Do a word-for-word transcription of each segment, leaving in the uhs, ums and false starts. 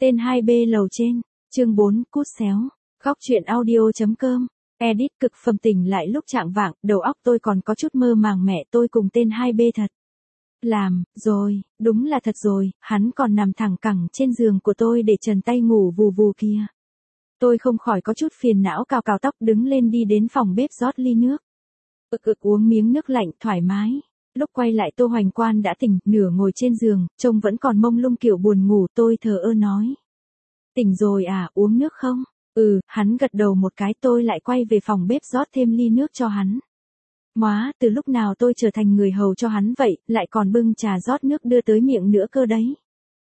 Tên hai B lầu trên, chương bốn, cút xéo, góc truyện audio.com, edit cực phẩm. Tỉnh lại lúc chạng vạng, đầu óc tôi còn có chút mơ màng, mẹ tôi cùng tên hai B thật. Làm, rồi, đúng là thật rồi, hắn còn nằm thẳng cẳng trên giường của tôi để trần tay ngủ vù vù kia. Tôi không khỏi có chút phiền não, cào cào tóc đứng lên đi đến phòng bếp rót ly nước. Ực ực uống miếng nước lạnh thoải mái. Lúc quay lại Tô Hoành Quan đã tỉnh, nửa ngồi trên giường, trông vẫn còn mông lung kiểu buồn ngủ. Tôi thờ ơ nói. Tỉnh rồi à, uống nước không? Ừ, hắn gật đầu một cái. Tôi lại quay về phòng bếp rót thêm ly nước cho hắn. Móa, từ lúc nào tôi trở thành người hầu cho hắn vậy, lại còn bưng trà rót nước đưa tới miệng nữa cơ đấy.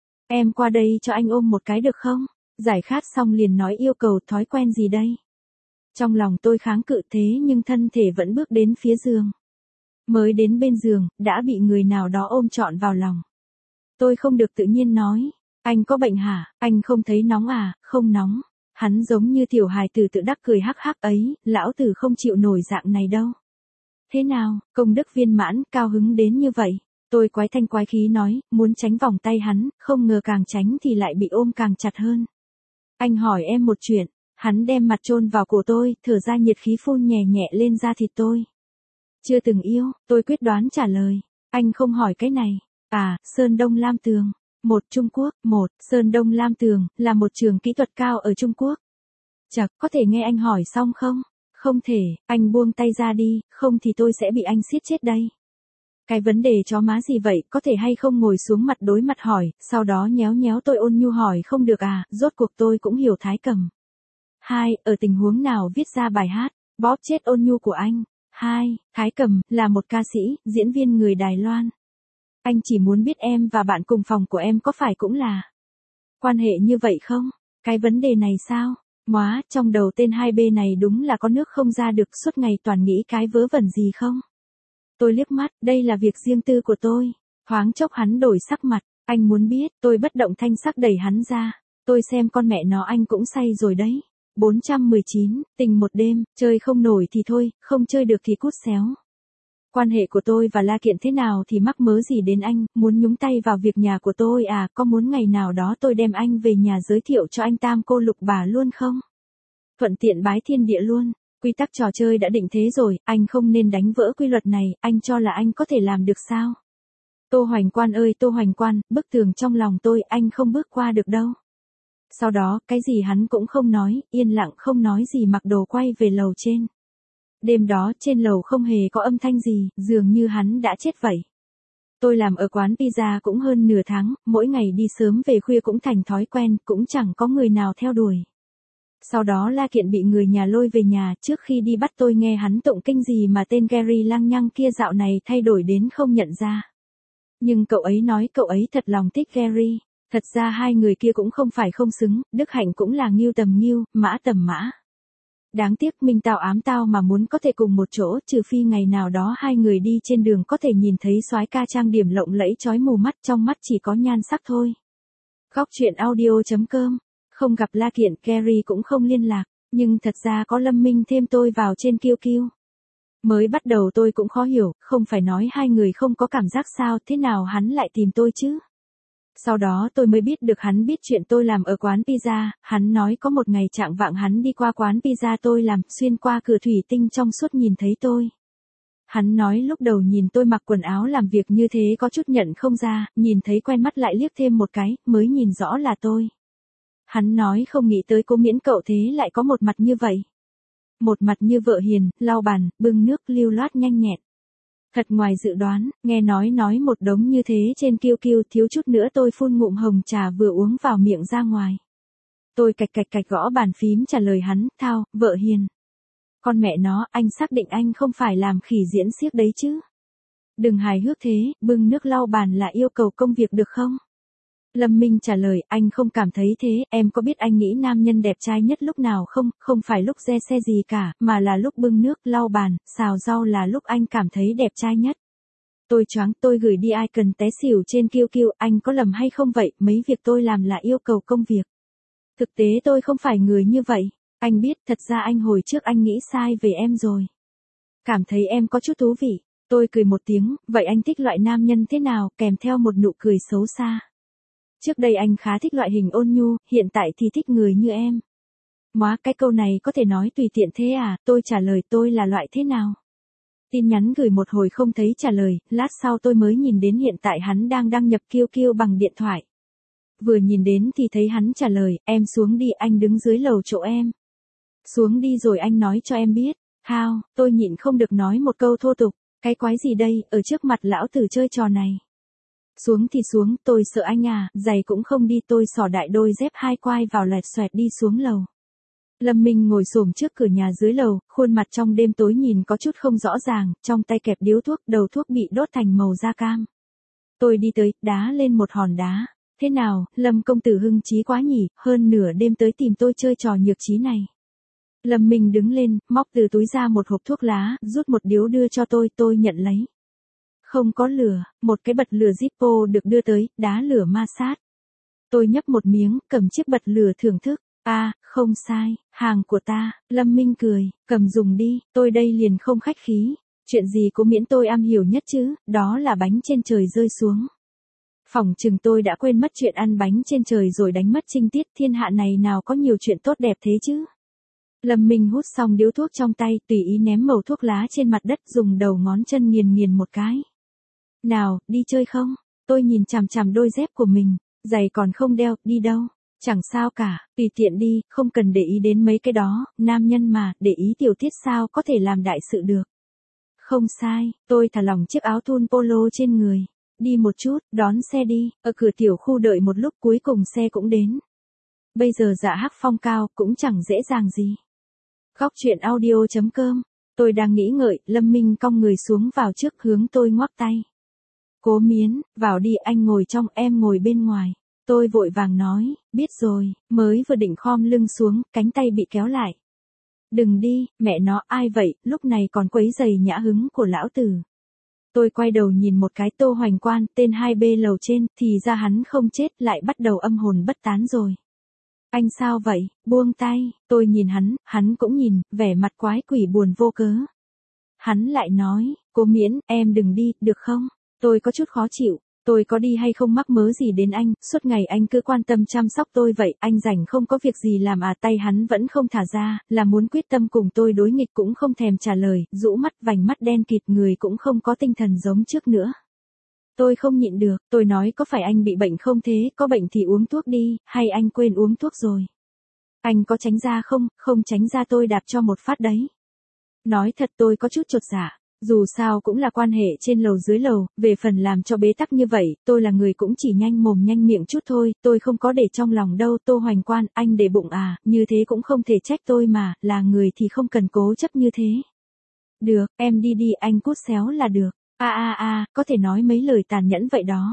Em qua đây cho anh ôm một cái được không? Giải khát xong liền nói yêu cầu. Thói quen gì đây? Trong lòng tôi kháng cự thế nhưng thân thể vẫn bước đến phía giường. Mới đến bên giường, đã bị người nào đó ôm trọn vào lòng. Tôi không được tự nhiên nói. Anh có bệnh hả? Anh không thấy nóng à? Không nóng. Hắn giống như tiểu hài tử tự đắc cười hắc hắc ấy, lão tử không chịu nổi dạng này đâu. Thế nào, công đức viên mãn, cao hứng đến như vậy. Tôi quái thanh quái khí nói, muốn tránh vòng tay hắn, không ngờ càng tránh thì lại bị ôm càng chặt hơn. Anh hỏi em một chuyện. Hắn đem mặt chôn vào cổ tôi, thở ra nhiệt khí phun nhẹ nhẹ lên da thịt tôi. Chưa từng yêu, tôi quyết đoán trả lời. Anh không hỏi cái này. À, Sơn Đông Lam Tường. Một Trung Quốc, một, Sơn Đông Lam Tường, là một trường kỹ thuật cao ở Trung Quốc. Chật, có thể nghe anh hỏi xong không? Không thể, anh buông tay ra đi, không thì tôi sẽ bị anh siết chết đây. Cái vấn đề chó má gì vậy, có thể hay không ngồi xuống mặt đối mặt hỏi, sau đó nhéo nhéo tôi ôn nhu hỏi không được à, rốt cuộc tôi cũng hiểu Thái Cầm. Hai, ở tình huống nào viết ra bài hát, bóp chết ôn nhu của anh. Hai, Thái Cầm, là một ca sĩ, diễn viên người Đài Loan. Anh chỉ muốn biết em và bạn cùng phòng của em có phải cũng là quan hệ như vậy không? Cái vấn đề này sao? Móa, trong đầu tên hai B này đúng là có nước không ra được, suốt ngày toàn nghĩ cái vớ vẩn gì không? Tôi liếc mắt, đây là việc riêng tư của tôi. Thoáng chốc hắn đổi sắc mặt, anh muốn biết, tôi bất động thanh sắc đẩy hắn ra. Tôi xem con mẹ nó anh cũng say rồi đấy. bốn trăm mười chín, tình một đêm, chơi không nổi thì thôi, không chơi được thì cút xéo. Quan hệ của tôi và La Kiện thế nào thì mắc mớ gì đến anh, muốn nhúng tay vào việc nhà của tôi à, có muốn ngày nào đó tôi đem anh về nhà giới thiệu cho anh tam cô lục bà luôn không? Thuận tiện bái thiên địa luôn, quy tắc trò chơi đã định thế rồi, anh không nên đánh vỡ quy luật này, anh cho là anh có thể làm được sao? Tô Hoành Quan ơi Tô Hoành Quan, bức tường trong lòng tôi anh không bước qua được đâu. Sau đó, cái gì hắn cũng không nói, yên lặng không nói gì mặc đồ quay về lầu trên. Đêm đó, trên lầu không hề có âm thanh gì, dường như hắn đã chết vậy. Tôi làm ở quán pizza cũng hơn nửa tháng, mỗi ngày đi sớm về khuya cũng thành thói quen, cũng chẳng có người nào theo đuổi. Sau đó La Kiện bị người nhà lôi về nhà, trước khi đi bắt tôi nghe hắn tụng kinh gì mà tên Gary lăng nhăng kia dạo này thay đổi đến không nhận ra. Nhưng cậu ấy nói cậu ấy thật lòng thích Gary. Thật ra hai người kia cũng không phải không xứng, Đức Hạnh cũng là nghiêu tầm nghiêu, mã tầm mã. Đáng tiếc mình tao ám tao mà muốn có thể cùng một chỗ, trừ phi ngày nào đó hai người đi trên đường có thể nhìn thấy soái ca trang điểm lộng lẫy chói mù mắt, trong mắt chỉ có nhan sắc thôi. Góc truyện audio.com, không gặp La Kiện, Gary cũng không liên lạc, nhưng thật ra có Lâm Minh thêm tôi vào trên Q Q. Mới bắt đầu tôi cũng khó hiểu, không phải nói hai người không có cảm giác sao, thế nào hắn lại tìm tôi chứ? Sau đó tôi mới biết được hắn biết chuyện tôi làm ở quán pizza, hắn nói có một ngày chạng vạng hắn đi qua quán pizza tôi làm, xuyên qua cửa thủy tinh trong suốt nhìn thấy tôi. Hắn nói lúc đầu nhìn tôi mặc quần áo làm việc như thế có chút nhận không ra, nhìn thấy quen mắt lại liếc thêm một cái, mới nhìn rõ là tôi. Hắn nói không nghĩ tới Cô Miễn cậu thế lại có một mặt như vậy. Một mặt như vợ hiền, lau bàn, bưng nước lưu loát nhanh nhẹn. Thật ngoài dự đoán, nghe nói nói một đống như thế trên Q Q, thiếu chút nữa tôi phun ngụm hồng trà vừa uống vào miệng ra ngoài. Tôi cạch cạch cạch gõ bàn phím trả lời hắn, thao, vợ hiền. Con mẹ nó, anh xác định anh không phải làm khỉ diễn xiếc đấy chứ? Đừng hài hước thế, bưng nước lau bàn là yêu cầu công việc được không? Lâm Minh trả lời, anh không cảm thấy thế, em có biết anh nghĩ nam nhân đẹp trai nhất lúc nào không, không phải lúc re xe gì cả, mà là lúc bưng nước, lau bàn, xào rau là lúc anh cảm thấy đẹp trai nhất. Tôi choáng, tôi gửi đi ai cần té xỉu trên Q Q, anh có lầm hay không vậy, mấy việc tôi làm là yêu cầu công việc. Thực tế tôi không phải người như vậy, anh biết, thật ra anh hồi trước anh nghĩ sai về em rồi. Cảm thấy em có chút thú vị, tôi cười một tiếng, vậy anh thích loại nam nhân thế nào, kèm theo một nụ cười xấu xa. Trước đây anh khá thích loại hình ôn nhu, hiện tại thì thích người như em. Móa, cái câu này có thể nói tùy tiện thế à, tôi trả lời tôi là loại thế nào. Tin nhắn gửi một hồi không thấy trả lời, lát sau tôi mới nhìn đến hiện tại hắn đang đăng nhập Q Q bằng điện thoại. Vừa nhìn đến thì thấy hắn trả lời, em xuống đi, anh đứng dưới lầu chỗ em. Xuống đi rồi anh nói cho em biết. Hao, tôi nhịn không được nói một câu thô tục, cái quái gì đây, ở trước mặt lão tử chơi trò này. Xuống thì xuống, tôi sợ anh à, giày cũng không đi, tôi xỏ đại đôi dép hai quai vào lẹt xoẹt đi xuống lầu. Lâm Minh ngồi xổm trước cửa nhà dưới lầu, khuôn mặt trong đêm tối nhìn có chút không rõ ràng, trong tay kẹp điếu thuốc, đầu thuốc bị đốt thành màu da cam. Tôi đi tới, đá lên một hòn đá. Thế nào, Lâm công tử hưng trí quá nhỉ, hơn nửa đêm tới tìm tôi chơi trò nhược trí này. Lâm Minh đứng lên, móc từ túi ra một hộp thuốc lá, rút một điếu đưa cho tôi, tôi nhận lấy. Không có lửa, một cái bật lửa Zippo được đưa tới, đá lửa ma sát. Tôi nhấp một miếng, cầm chiếc bật lửa thưởng thức. À, không sai, hàng của ta, Lâm Minh cười, cầm dùng đi, tôi đây liền không khách khí. Chuyện gì cũng miễn tôi am hiểu nhất chứ, đó là bánh trên trời rơi xuống. Phỏng chừng tôi đã quên mất chuyện ăn bánh trên trời rồi đánh mất trinh tiết, thiên hạ này nào có nhiều chuyện tốt đẹp thế chứ. Lâm Minh hút xong điếu thuốc trong tay, tùy ý ném mẩu thuốc lá trên mặt đất, dùng đầu ngón chân nghiền nghiền một cái. Nào, đi chơi không? Tôi nhìn chằm chằm đôi dép của mình, giày còn không đeo, đi đâu? Chẳng sao cả, tùy tiện đi, không cần để ý đến mấy cái đó, nam nhân mà, để ý tiểu tiết sao có thể làm đại sự được. Không sai, tôi thả lỏng chiếc áo thun polo trên người. Đi một chút, đón xe đi, ở cửa tiểu khu đợi một lúc cuối cùng xe cũng đến. Bây giờ dạ hắc phong cao, cũng chẳng dễ dàng gì. Góc chuyện audio chấm com, tôi đang nghĩ ngợi, Lâm Minh cong người xuống vào trước hướng tôi ngoắc tay. Cố Miến, vào đi, anh ngồi trong, em ngồi bên ngoài. Tôi vội vàng nói, biết rồi, mới vừa định khom lưng xuống, cánh tay bị kéo lại. Đừng đi, mẹ nó, ai vậy, lúc này còn quấy giày nhã hứng của lão tử. Tôi quay đầu nhìn một cái Tô Hoành Quan, tên hai B lầu trên, thì ra hắn không chết, lại bắt đầu âm hồn bất tán rồi. Anh sao vậy, buông tay, tôi nhìn hắn, hắn cũng nhìn, vẻ mặt quái quỷ buồn vô cớ. Hắn lại nói, Cô Miễn, em đừng đi, được không? Tôi có chút khó chịu. Tôi có đi hay không mắc mớ gì đến anh, suốt ngày anh cứ quan tâm chăm sóc tôi vậy, anh rảnh không có việc gì làm à, tay hắn vẫn không thả ra, là muốn quyết tâm cùng tôi đối nghịch cũng không thèm trả lời, rũ mắt vành mắt đen kịt, người cũng không có tinh thần giống trước nữa. Tôi không nhịn được, tôi nói có phải anh bị bệnh không thế, có bệnh thì uống thuốc đi, hay anh quên uống thuốc rồi. Anh có tránh ra không, không tránh ra tôi đạp cho một phát đấy. Nói thật tôi có chút chột dạ. Dù sao cũng là quan hệ trên lầu dưới lầu, về phần làm cho bế tắc như vậy, tôi là người cũng chỉ nhanh mồm nhanh miệng chút thôi, tôi không có để trong lòng đâu. Tô Hoành Quan, anh để bụng à, như thế cũng không thể trách tôi mà, là người thì không cần cố chấp như thế. Được, em đi đi, anh cút xéo là được. A a a, có thể nói mấy lời tàn nhẫn vậy đó.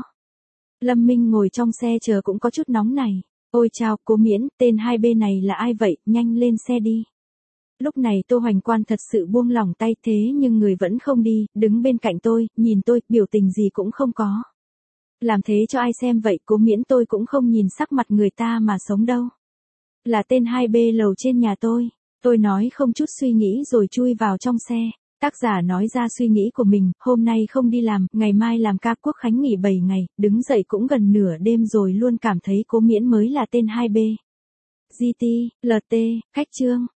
Lâm Minh ngồi trong xe chờ cũng có chút nóng này. Ôi chao, Cố Miễn, tên hai B này là ai vậy, nhanh lên xe đi. Lúc này Tô Hoành Quan thật sự buông lỏng tay, thế nhưng người vẫn không đi, đứng bên cạnh tôi, nhìn tôi, biểu tình gì cũng không có. Làm thế cho ai xem vậy, Cố Miễn, tôi cũng không nhìn sắc mặt người ta mà sống đâu. Là tên hai B lầu trên nhà tôi. Tôi nói không chút suy nghĩ rồi chui vào trong xe. Tác giả nói ra suy nghĩ của mình, hôm nay không đi làm, ngày mai làm ca quốc khánh nghỉ bảy ngày, đứng dậy cũng gần nửa đêm rồi, luôn cảm thấy Cố Miễn mới là tên hai B. giê tê, lờ tê, khách trương.